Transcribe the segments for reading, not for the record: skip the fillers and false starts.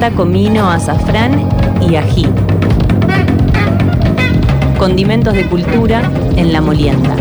pimienta, comino, azafrán y ají. Condimentos de cultura en La Molienda.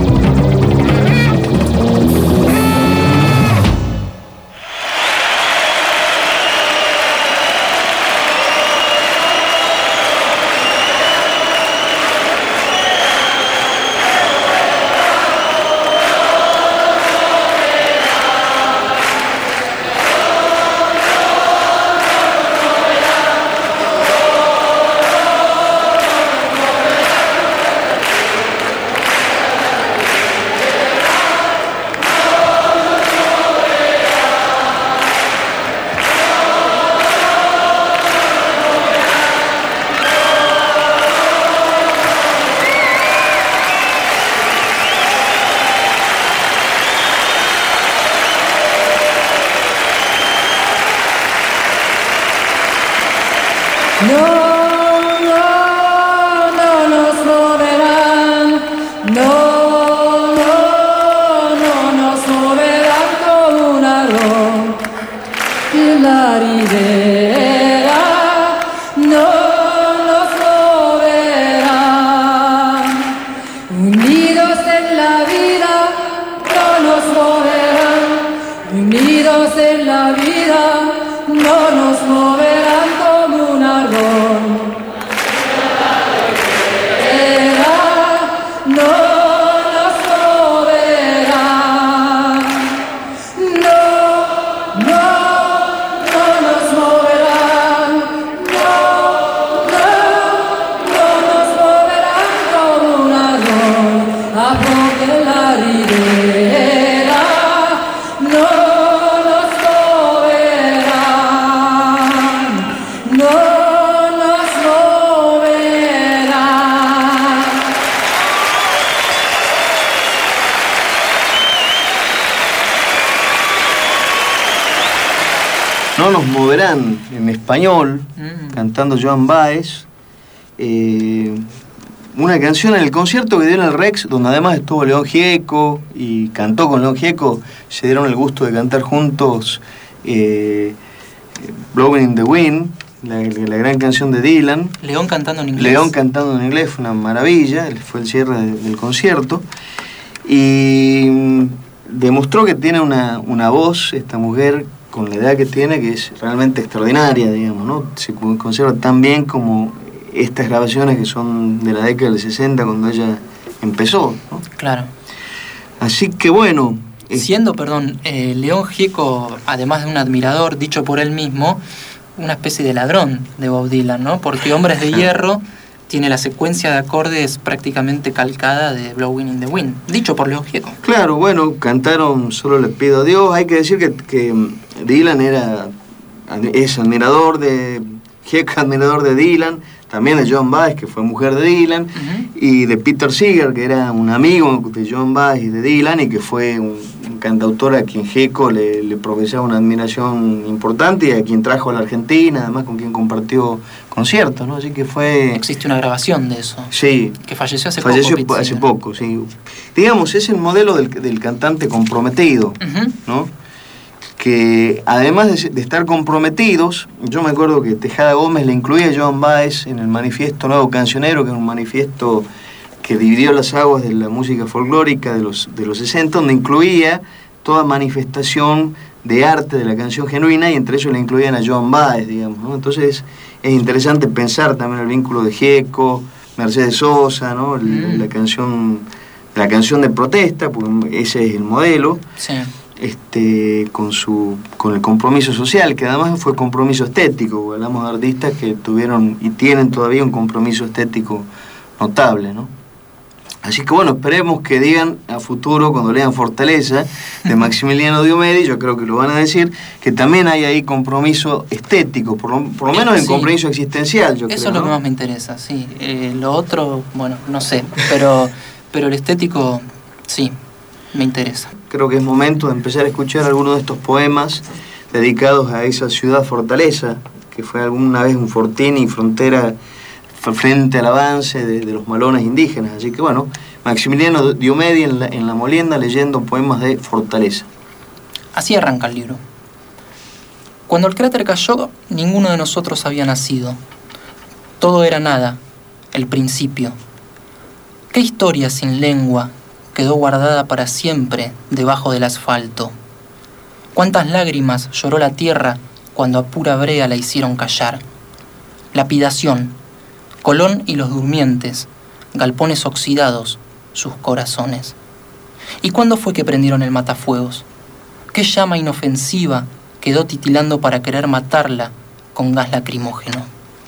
No nos moverán, en español, cantando Joan Baez, una canción en el concierto que dio en el Rex, donde además estuvo León Gieco y cantó con León Gieco. Se dieron el gusto de cantar juntos Blowing in the Wind, la gran canción de Dylan. León cantando en inglés. León cantando en inglés, fue una maravilla, fue el cierre del concierto. Y demostró que tiene una voz, esta mujer, con la edad que tiene, que es realmente extraordinaria, digamos, ¿no? Se conserva tan bien como estas grabaciones que son de la década del 60, cuando ella empezó, ¿no? Claro. Así que bueno... Siendo, León Gieco, además de un admirador, dicho por él mismo, una especie de ladrón de Bob Dylan, ¿no? Porque Hombres de Hierro tiene la secuencia de acordes prácticamente calcada de Blowing in the Wind, dicho por León Gieco. Claro, bueno, cantaron Solo le pido a Dios. Hay que decir que Dylan es admirador de Gieco, admirador de Dylan, también de Joan Baez, que fue mujer de Dylan, y de Peter Seeger, que era un amigo de Joan Baez y de Dylan, y que fue un cantautor a quien Gieco le profesaba una admiración importante y a quien trajo a la Argentina, además con quien compartió conciertos, ¿no? Así que fue... Existe una grabación de eso. Sí. Que falleció hace poco, sí. Digamos, es el modelo del cantante comprometido, ¿no? Que además de estar comprometidos, yo me acuerdo que Tejada Gómez le incluía a Joan Baez en el Manifiesto Nuevo Cancionero, que es un manifiesto que dividió las aguas de la música folclórica de los 60, donde incluía toda manifestación de arte de la canción genuina, y entre ellos le incluían a Joan Baez, digamos, ¿no? Entonces es interesante pensar también el vínculo de Gieco, Mercedes Sosa, ¿no? La canción de protesta, porque ese es el modelo. Sí. Con el compromiso social, que además fue compromiso estético. Hablamos de artistas que tuvieron y tienen todavía un compromiso estético notable, ¿no? Así que bueno, esperemos que digan a futuro, cuando lean Fortaleza, de Maximiliano Diomedi, yo creo que lo van a decir, que también hay ahí compromiso estético, por lo menos en compromiso existencial, yo creo. Eso es lo que más me interesa, sí. Lo otro, bueno, no sé, pero el estético, sí, me interesa. Creo que es momento de empezar a escuchar algunos de estos poemas dedicados a esa ciudad fortaleza, que fue alguna vez un fortín y frontera frente al avance de los malones indígenas. Así que bueno, Maximiliano Diomedi en la Molienda leyendo poemas de Fortaleza. Así arranca el libro. Cuando el cráter cayó, ninguno de nosotros había nacido. Todo era nada, el principio. ¿Qué historia sin lengua quedó guardada para siempre debajo del asfalto? ¿Cuántas lágrimas lloró la tierra cuando a pura brea la hicieron callar? Lapidación, Colón y los durmientes, galpones oxidados, sus corazones. ¿Y cuándo fue que prendieron el matafuegos? ¿Qué llama inofensiva quedó titilando para querer matarla con gas lacrimógeno?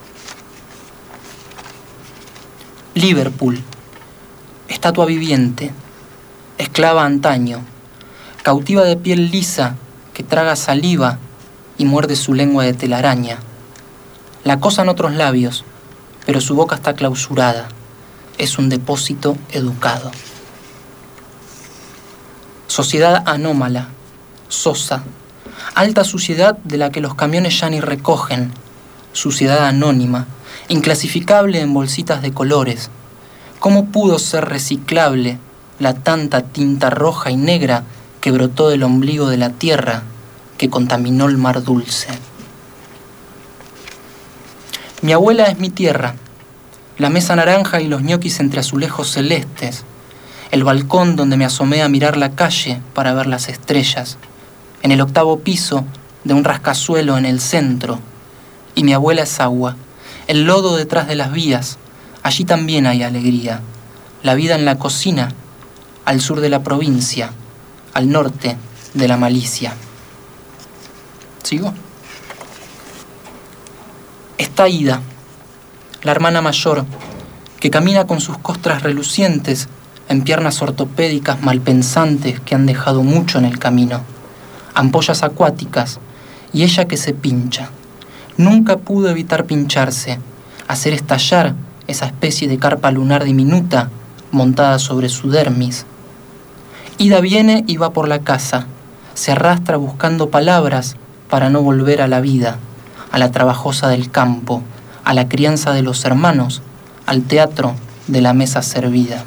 Liverpool, estatua viviente, esclava antaño, cautiva de piel lisa que traga saliva y muerde su lengua de telaraña. La acosan otros labios, pero su boca está clausurada. Es un depósito educado. Sociedad anómala, sosa, alta suciedad de la que los camiones ya ni recogen, suciedad anónima, inclasificable en bolsitas de colores. ¿Cómo pudo ser reciclable la tanta tinta roja y negra que brotó del ombligo de la tierra que contaminó el mar dulce? Mi abuela es mi tierra, la mesa naranja y los ñoquis entre azulejos celestes, el balcón donde me asomé a mirar la calle para ver las estrellas, en el 8º piso de un rascazuelo en el centro. Y mi abuela es agua, el lodo detrás de las vías, allí también hay alegría, la vida en la cocina, al sur de la provincia, al norte de la malicia. ¿Sigo? Está Ida, la hermana mayor, que camina con sus costras relucientes en piernas ortopédicas malpensantes que han dejado mucho en el camino, ampollas acuáticas, y ella que se pincha. Nunca pudo evitar pincharse, hacer estallar esa especie de carpa lunar diminuta montada sobre su dermis. Ida viene y va por la casa, se arrastra buscando palabras para no volver a la vida, a la trabajosa del campo, a la crianza de los hermanos, al teatro de la mesa servida.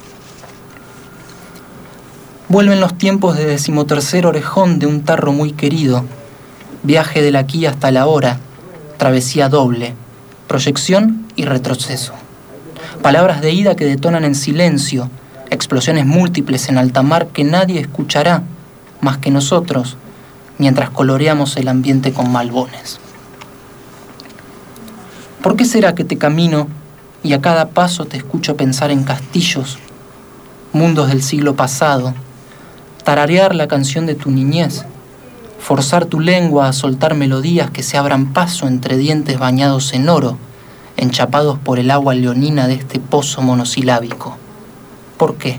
Vuelven los tiempos de 13º orejón de un tarro muy querido, viaje del aquí hasta la hora, travesía doble, proyección y retroceso. Palabras de Ida que detonan en silencio, explosiones múltiples en alta mar que nadie escuchará más que nosotros, mientras coloreamos el ambiente con malbones. ¿Por qué será que te camino y a cada paso te escucho pensar en castillos, mundos del siglo pasado, tararear la canción de tu niñez, forzar tu lengua a soltar melodías que se abran paso entre dientes bañados en oro, enchapados por el agua leonina de este pozo monosilábico? ¿Por qué?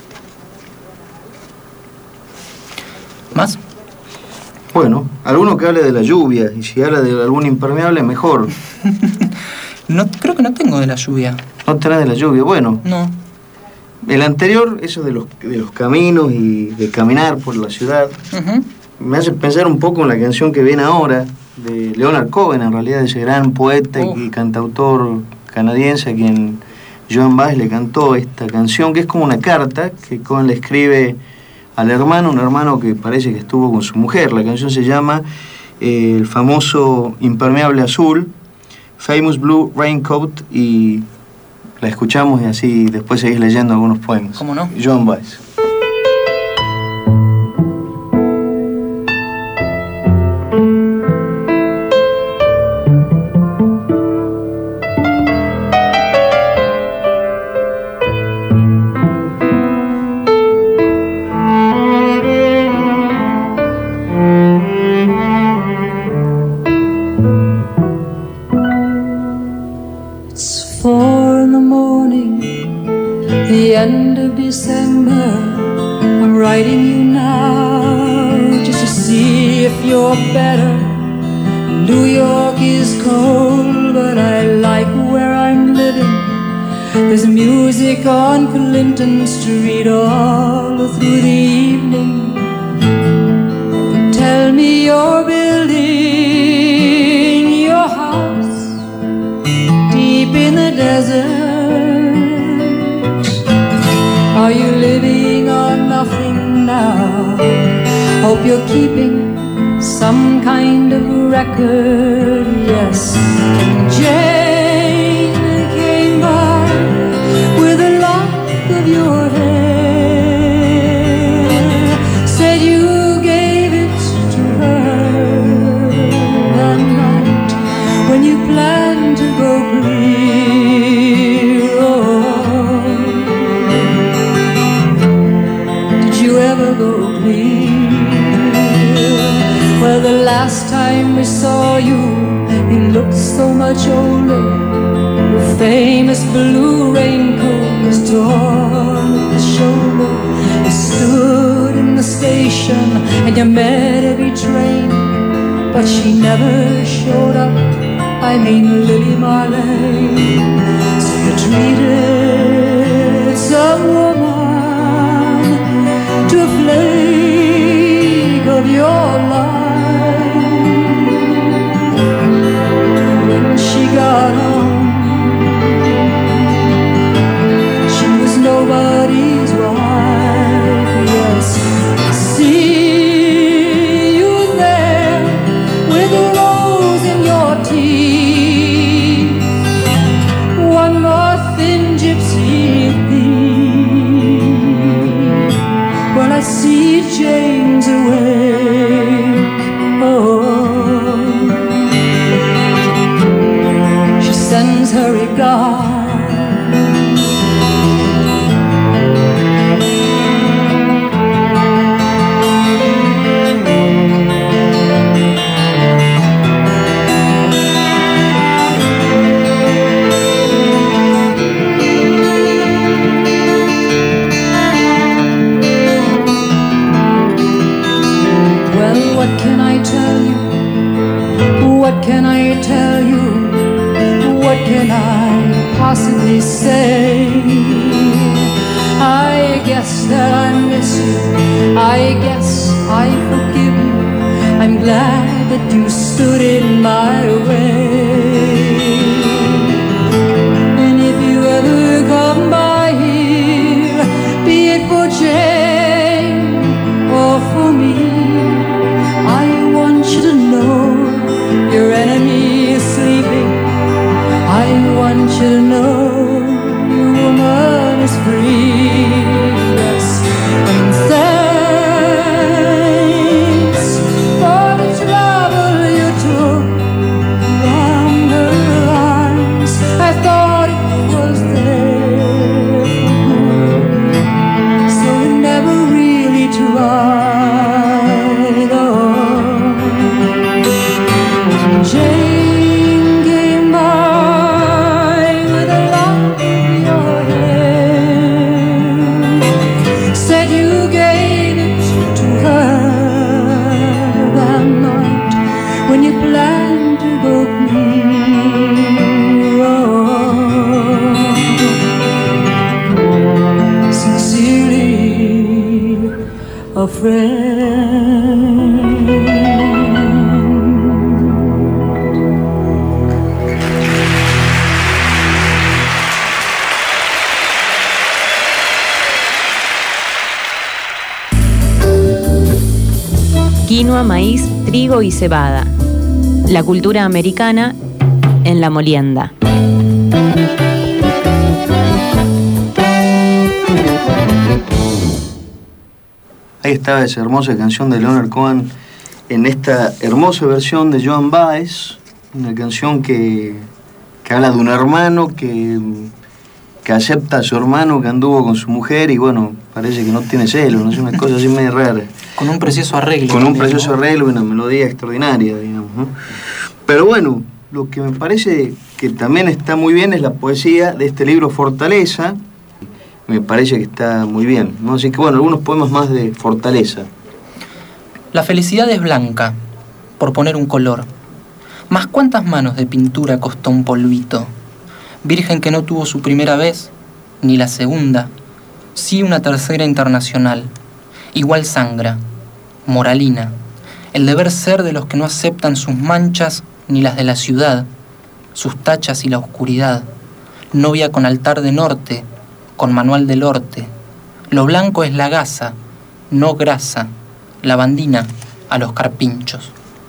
¿Más? Bueno, alguno que hable de la lluvia, y si habla de algún impermeable, mejor. No, creo que no tengo de la lluvia. ¿No tenés de la lluvia? Bueno. No. El anterior, eso de los caminos y de caminar por la ciudad, me hace pensar un poco en la canción que viene ahora, de Leonard Cohen, en realidad, ese gran poeta y cantautor canadiense a quien Joan Baez le cantó esta canción, que es como una carta que Cohen le escribe al hermano, un hermano que parece que estuvo con su mujer. La canción se llama el famoso Impermeable Azul, Famous Blue Raincoat, y la escuchamos y así después seguís leyendo algunos poemas. ¿Cómo no? Joan Baez. On Clinton Street all through the evening. Tell me you're building your house deep in the desert. Are you living on nothing now? Hope you're keeping some kind of record, yes. Jane came by with a lock of your hair, said you gave it to her that night when you planned to go clear. Oh, did you ever go clear? Well, the last time we saw you, you looked so much older. Your famous blue raincoat was torn at the shoulder. You stood in the station and you met every train, but she never showed up. I mean Lily Marley. So you treated some woman to a flake of your life. When she got home, she was nobody's wife. Yes, see you there with a rose in your teeth, one more thin gypsy thief. Well, I see Jane's awake. Oh, she sends her regard. What can I tell you? What can I tell you? What can I possibly say? I guess that I miss you. I guess I forgive you. I'm glad that you stood in my way. And if you ever come by here, be it for Jane or for me, I want you to know your enemy is sleeping. I want you to know your woman is free. Yes, and thanks for the trouble you took from her eyes. I thought it was there for good, so you never really tried. Oh, Jane came by with a lock in your hair, said you gave it to her that night when you planned to go clear. Oh, sincerely a friend. Quinoa, maíz, trigo y cebada. La cultura americana en la molienda. Ahí estaba esa hermosa canción de Leonard Cohen en esta hermosa versión de Joan Baez, una canción que habla de un hermano que acepta a su hermano que anduvo con su mujer y bueno, parece que no tiene celos, no es una cosa así medio rara. Con un precioso arreglo. Con un precioso arreglo y una melodía extraordinaria, digamos, ¿no? Pero bueno, lo que me parece que también está muy bien es la poesía de este libro Fortaleza. Me parece que está muy bien, ¿no? Así que bueno, algunos poemas más de Fortaleza. La felicidad es blanca, por poner un color. Mas cuántas manos de pintura costó un polvito. Virgen que no tuvo su primera vez, ni la segunda, sí una tercera internacional. Igual sangra, moralina, el deber ser de los que no aceptan sus manchas ni las de la ciudad, sus tachas y la oscuridad. Novia con altar de norte, con manual del orte. Lo blanco es la gasa, no grasa, lavandina, a los carpinchos.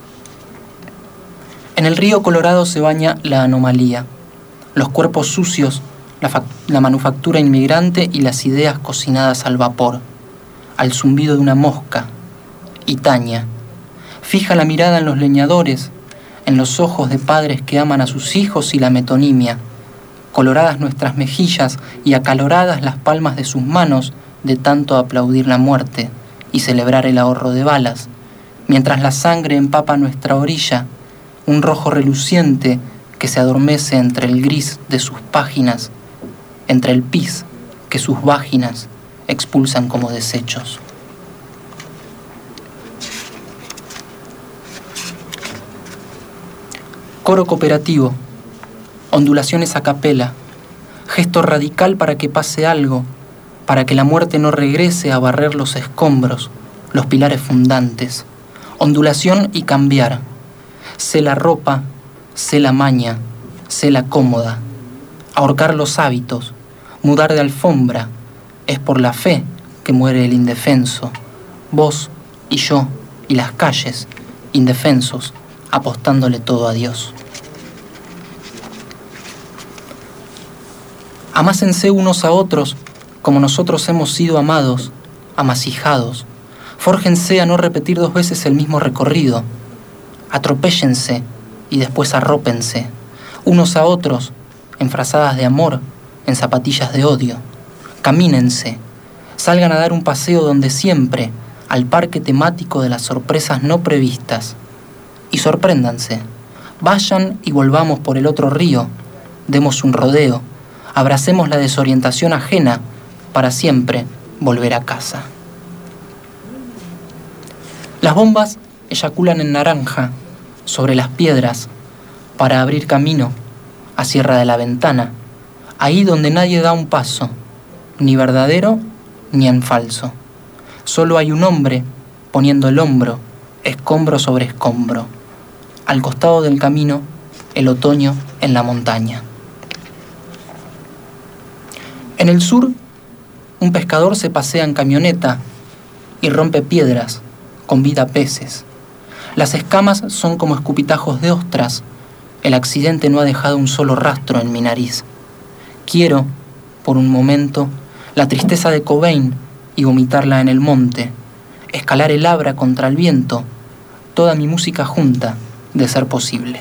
En el río Colorado se baña la anomalía, los cuerpos sucios, la manufactura inmigrante y las ideas cocinadas al vapor, al zumbido de una mosca. Y Tania fija la mirada en los leñadores, en los ojos de padres que aman a sus hijos y la metonimia, coloradas nuestras mejillas y acaloradas las palmas de sus manos de tanto aplaudir la muerte y celebrar el ahorro de balas, mientras la sangre empapa nuestra orilla, un rojo reluciente que se adormece entre el gris de sus páginas, entre el pis que sus váginas expulsan como desechos. Coro cooperativo, ondulaciones a capela, gesto radical para que pase algo, para que la muerte no regrese a barrer los escombros, los pilares fundantes. Ondulación y cambiar. Sé la ropa, sé la maña, sé la cómoda. Ahorcar los hábitos, mudar de alfombra. Es por la fe que muere el indefenso. Vos y yo y las calles, indefensos, apostándole todo a Dios. Amásense unos a otros como nosotros hemos sido amados, amasijados. Fórjense a no repetir 2 veces el mismo recorrido. Atropéllense y después arrópense, unos a otros, en frazadas de amor, en zapatillas de odio. Camínense, salgan a dar un paseo donde siempre, al parque temático de las sorpresas no previstas. Y sorpréndanse, vayan y volvamos por el otro río, demos un rodeo, abracemos la desorientación ajena para siempre volver a casa. Las bombas eyaculan en naranja sobre las piedras para abrir camino a Sierra de la Ventana, ahí donde nadie da un paso, ni verdadero ni en falso. Solo hay un hombre poniendo el hombro, escombro sobre escombro. Al costado del camino, el otoño en la montaña. En el sur, un pescador se pasea en camioneta y rompe piedras, convida peces. Las escamas son como escupitajos de ostras. El accidente no ha dejado un solo rastro en mi nariz. Quiero, por un momento, la tristeza de Cobain y vomitarla en el monte, escalar el Abra contra el viento, toda mi música junta, de ser posible.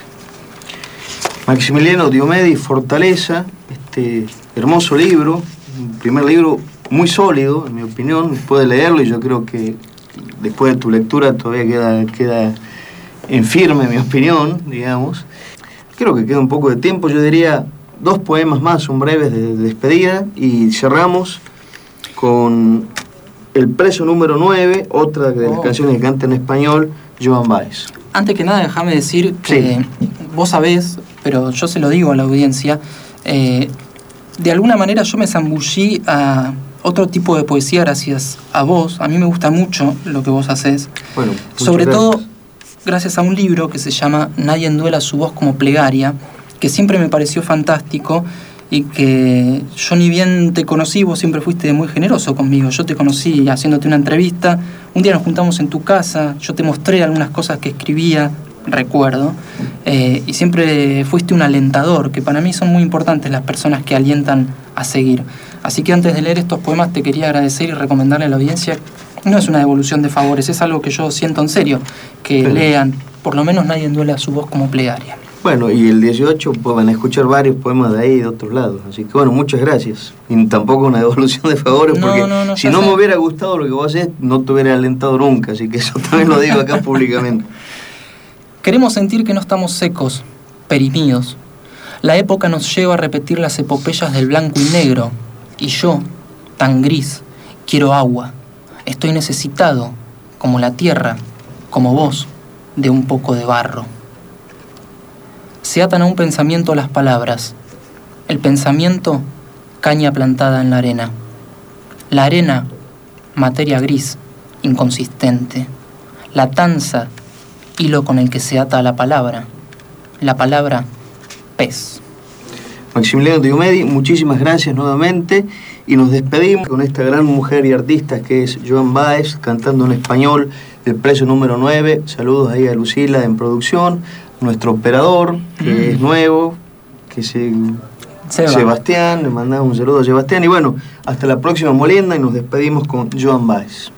Maximiliano Diomedi, Fortaleza, este hermoso libro, un primer libro muy sólido, en mi opinión, puede leerlo y yo creo que después de tu lectura todavía queda en firme mi opinión, digamos. Creo que queda un poco de tiempo, yo diría 2 poemas más, son breves de despedida, y cerramos con El preso número 9, otra de las canciones que canta en español, Joan Baez. Antes que nada, déjame decir que vos sabés, pero yo se lo digo a la audiencia, de alguna manera yo me zambullí a otro tipo de poesía gracias a vos. A mí me gusta mucho lo que vos hacés. Bueno, sobre todo gracias a un libro que se llama Nadie enduela su voz como plegaria, que siempre me pareció fantástico y que yo ni bien te conocí, vos siempre fuiste muy generoso conmigo. Yo te conocí haciéndote una entrevista, un día nos juntamos en tu casa, yo te mostré algunas cosas que escribía, recuerdo, y siempre fuiste un alentador, que para mí son muy importantes las personas que alientan a seguir. Así que antes de leer estos poemas te quería agradecer y recomendarle a la audiencia, no es una devolución de favores, es algo que yo siento en serio, que lean, por lo menos Nadie enduela su voz como plegaria. Bueno, y el 18 van a escuchar varios poemas de ahí y de otros lados. Así que bueno, muchas gracias. Y tampoco una devolución de favores, porque si no me hubiera gustado lo que vos hacés, no te hubiera alentado nunca. Así que eso también lo digo acá públicamente. Queremos sentir que no estamos secos, perimidos. La época nos lleva a repetir las epopeyas del blanco y negro. Y yo, tan gris, quiero agua. Estoy necesitado, como la tierra, como vos, de un poco de barro. Se atan a un pensamiento las palabras. El pensamiento, caña plantada en la arena. La arena, materia gris, inconsistente. La tanza, hilo con el que se ata a la palabra. La palabra, pez. Maximiliano Diomedi, muchísimas gracias nuevamente y nos despedimos con esta gran mujer y artista que es Joan Baez, cantando en español El precio número 9. Saludos ahí a Lucila en producción, nuestro operador, que es nuevo, que Sebastián, le mandamos un saludo a Sebastián y bueno, hasta la próxima molienda y nos despedimos con Joan Baez.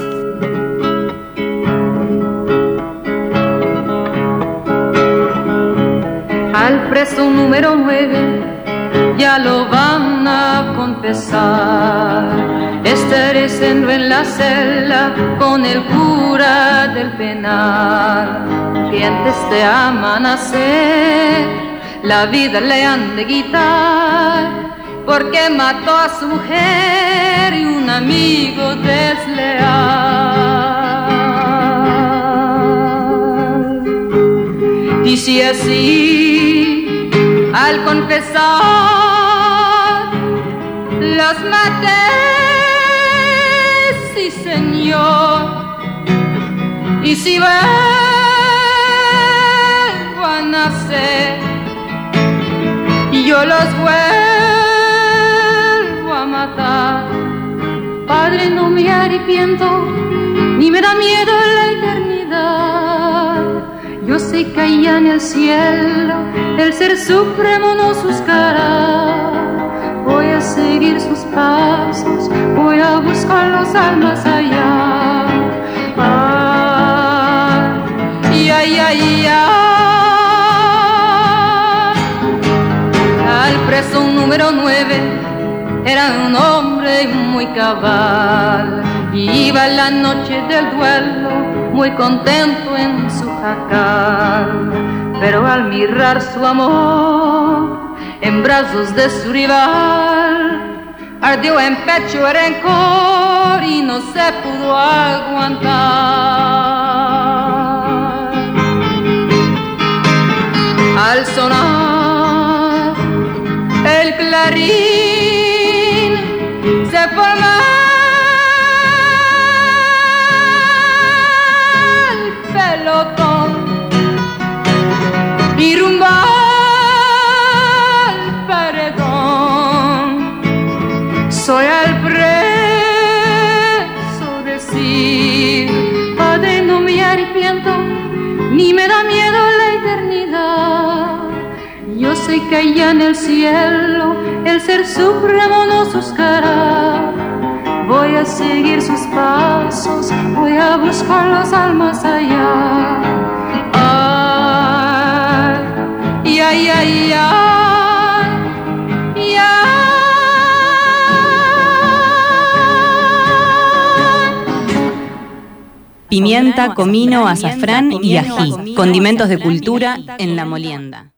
Al preso número 9 ya lo van a confesar. Estareciendo en la celda con el cura del penal, que antes de amanecer la vida le han de quitar, porque mató a su mujer y un amigo desleal. Y si así al confesar los maté, sí señor, y si vuelvo a nacer, yo los vuelvo a matar. Padre, no me arrepiento, ni me da miedo la eternidad. Yo sé que allá en el cielo el Ser Supremo nos buscará. Voy a seguir sus pasos, voy a buscarlos al más allá. Ay, ay, ay, ay. Al preso número 9 era un hombre muy cabal, iba la noche del duelo muy contento en su jacal, pero al mirar su amor en brazos de su rival, ardió en pecho el rencor y no se pudo aguantar. Al sonar el clarín se forma el pelotón y rumbo al paredón. Soy el preso decir, Padre, no me arrepiento, ni me da miedo la eternidad. Yo sé que allá en el cielo el Ser Supremo nos buscará. Voy a seguir sus pasos, voy a buscarlos al más allá. Ay, ay, ay, ay, ay. Pimienta, comino, azafrán y ají. Condimentos de cultura en La Molienda.